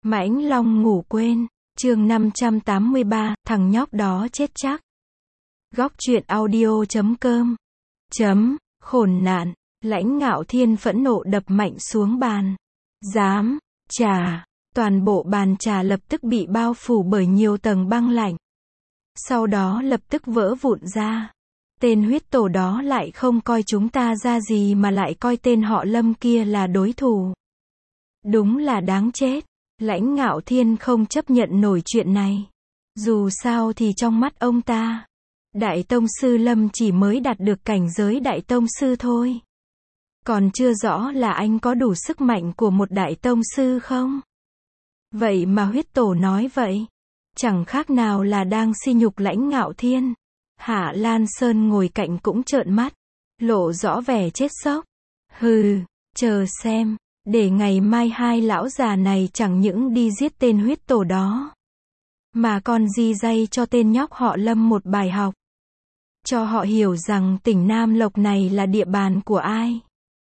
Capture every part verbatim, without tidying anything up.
Mãnh Long ngủ quên, chương năm trăm tám mươi ba, thằng nhóc đó chết chắc. Góc truyện audio chấm com. Chấm, khốn nạn, Lãnh Ngạo Thiên phẫn nộ đập mạnh xuống bàn. Dám, trà, toàn bộ bàn trà lập tức bị bao phủ bởi nhiều tầng băng lạnh. Sau đó lập tức vỡ vụn ra. Tên huyết tổ đó lại không coi chúng ta ra gì mà lại coi tên họ Lâm kia là đối thủ. Đúng là đáng chết. Lãnh Ngạo Thiên không chấp nhận nổi chuyện này. Dù sao thì trong mắt ông ta, Đại Tông Sư Lâm chỉ mới đạt được cảnh giới Đại Tông Sư thôi. Còn chưa rõ là anh có đủ sức mạnh của một Đại Tông Sư không? Vậy mà huyết tổ nói vậy, chẳng khác nào là đang sỉ nhục Lãnh Ngạo Thiên. Hạ Lan Sơn ngồi cạnh cũng trợn mắt, lộ rõ vẻ chết sốc. Hừ, chờ xem. Để ngày mai hai lão già này chẳng những đi giết tên huyết tổ đó, mà còn di dây cho tên nhóc họ Lâm một bài học. Cho họ hiểu rằng tỉnh Nam Lộc này là địa bàn của ai.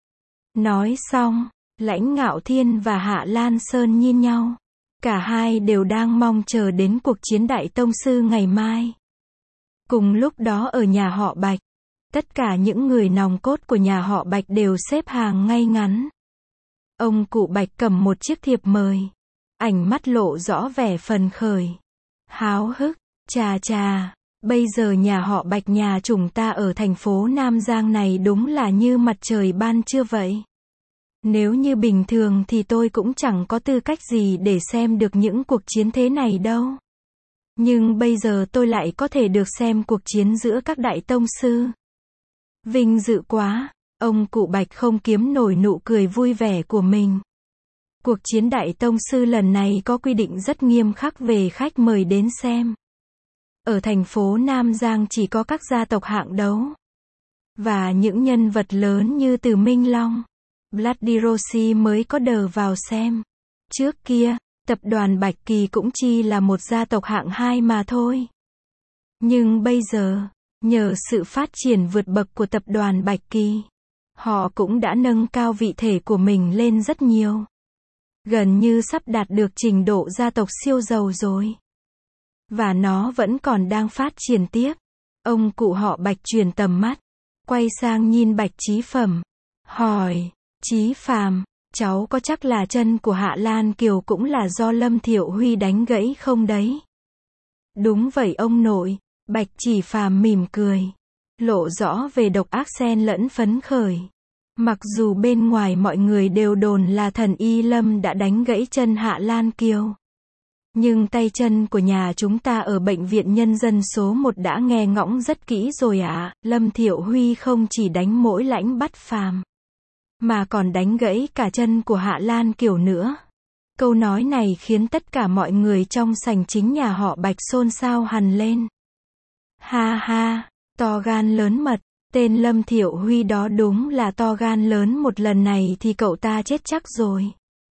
Nói xong, Lãnh Ngạo Thiên và Hạ Lan Sơn nhìn nhau. Cả hai đều đang mong chờ đến cuộc chiến Đại Tông Sư ngày mai. Cùng lúc đó ở nhà họ Bạch, tất cả những người nòng cốt của nhà họ Bạch đều xếp hàng ngay ngắn. Ông cụ Bạch cầm một chiếc thiệp mời, ánh mắt lộ rõ vẻ phấn khởi, háo hức. Chà chà, bây giờ nhà họ Bạch nhà chúng ta ở thành phố Nam Giang này đúng là như mặt trời ban trưa vậy. Nếu như bình thường thì tôi cũng chẳng có tư cách gì để xem được những cuộc chiến thế này đâu. Nhưng bây giờ tôi lại có thể được xem cuộc chiến giữa các đại tông sư. Vinh dự quá. Ông cụ Bạch không kiếm nổi nụ cười vui vẻ của mình. Cuộc chiến Đại Tông Sư lần này có quy định rất nghiêm khắc về khách mời đến xem. Ở thành phố Nam Giang chỉ có các gia tộc hạng đấu. Và những nhân vật lớn như Từ Minh Long, Bloody Rossi mới có đờ vào xem. Trước kia, tập đoàn Bạch Kỳ cũng chỉ là một gia tộc hạng hai mà thôi. Nhưng bây giờ, nhờ sự phát triển vượt bậc của tập đoàn Bạch Kỳ, họ cũng đã nâng cao vị thể của mình lên rất nhiều. Gần như sắp đạt được trình độ gia tộc siêu giàu rồi. Và nó vẫn còn đang phát triển tiếp. Ông cụ họ Bạch chuyển tầm mắt, quay sang nhìn Bạch Chí Phẩm, hỏi, Chí Phàm, cháu có chắc là chân của Hạ Lan Kiều cũng là do Lâm Thiệu Huy đánh gãy không đấy? Đúng vậy ông nội, Bạch Chí Phàm mỉm cười, lộ rõ về độc ác xen lẫn phấn khởi. Mặc dù bên ngoài mọi người đều đồn là thần y Lâm đã đánh gãy chân Hạ Lan Kiều, nhưng tay chân của nhà chúng ta ở bệnh viện nhân dân số một đã nghe ngõng rất kỹ rồi ạ. À. Lâm Thiệu Huy không chỉ đánh mỗi Lãnh Bắt Phàm, mà còn đánh gãy cả chân của Hạ Lan Kiều nữa. Câu nói này khiến tất cả mọi người trong sảnh chính nhà họ Bạch xôn xao hẳn lên. Ha ha, to gan lớn mật, tên Lâm Thiệu Huy đó đúng là to gan lớn, một lần này thì cậu ta chết chắc rồi.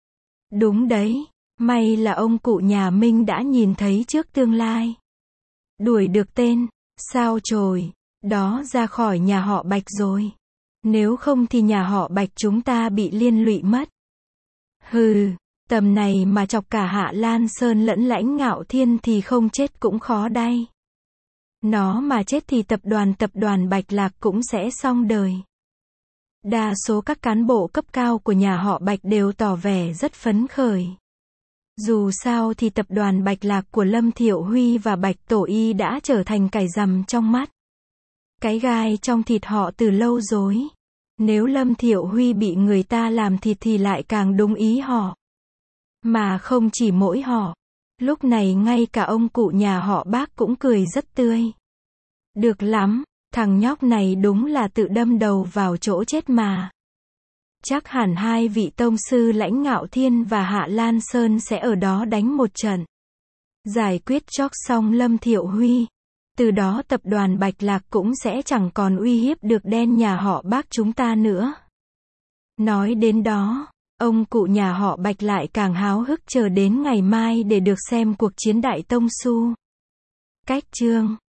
Đúng đấy, may là ông cụ nhà Minh đã nhìn thấy trước tương lai. Đuổi được tên, sao chổi, đó ra khỏi nhà họ Bạch rồi. Nếu không thì nhà họ Bạch chúng ta bị liên lụy mất. Hừ, tầm này mà chọc cả Hạ Lan Sơn lẫn Lãnh Ngạo Thiên thì không chết cũng khó đây. Nó mà chết thì tập đoàn tập đoàn Bạch Lạc cũng sẽ xong đời. Đa số các cán bộ cấp cao của nhà họ Bạch đều tỏ vẻ rất phấn khởi. Dù sao thì tập đoàn Bạch Lạc của Lâm Thiệu Huy và Bạch Tổ Y đã trở thành cải rằm trong mắt, cái gai trong thịt họ từ lâu rồi. Nếu Lâm Thiệu Huy bị người ta làm thịt thì lại càng đúng ý họ. Mà không chỉ mỗi họ. Lúc này ngay cả ông cụ nhà họ Bác cũng cười rất tươi. Được lắm, thằng nhóc này đúng là tự đâm đầu vào chỗ chết mà. Chắc hẳn hai vị tông sư Lãnh Ngạo Thiên và Hạ Lan Sơn sẽ ở đó đánh một trận. Giải quyết chóc xong Lâm Thiệu Huy. Từ đó tập đoàn Bạch Lạc cũng sẽ chẳng còn uy hiếp được đen nhà họ Bác chúng ta nữa. Nói đến đó, ông cụ nhà họ Bạch lại càng háo hức chờ đến ngày mai để được xem cuộc chiến Đại Tông Sư. Cách chương